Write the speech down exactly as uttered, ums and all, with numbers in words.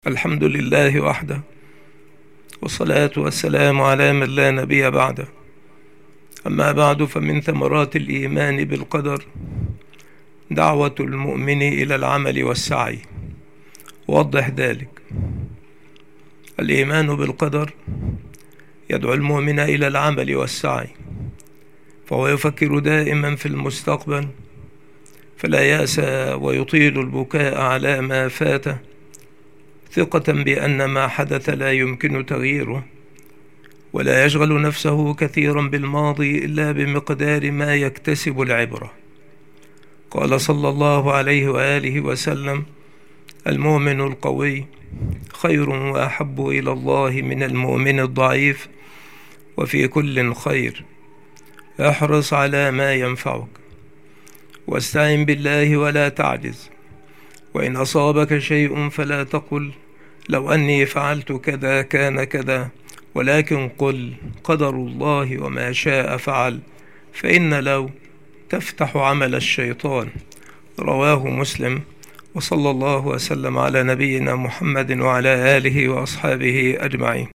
الحمد لله وحده، والصلاة والسلام على من لا نبي بعده. أما بعد، فمن ثمرات الإيمان بالقدر دعوة المؤمن إلى العمل والسعي. وضح ذلك. الإيمان بالقدر يدعو المؤمن إلى العمل والسعي، فهو يفكر دائما في المستقبل، فلا يأسى ويطيل البكاء على ما فاته، ثقة بأن ما حدث لا يمكن تغييره، ولا يشغل نفسه كثيرا بالماضي إلا بمقدار ما يكتسب العبرة. قال صلى الله عليه وآله وسلم: المؤمن القوي خير وأحب إلى الله من المؤمن الضعيف، وفي كل خير. احرص على ما ينفعك، واستعن بالله ولا تعجز. وإن أصابك شيء فلا تقل لو أني فعلت كذا كان كذا، ولكن قل قدر الله وما شاء فعل، فإن لو تفتح عمل الشيطان. رواه مسلم. وصلى الله وسلم على نبينا محمد وعلى آله وأصحابه أجمعين.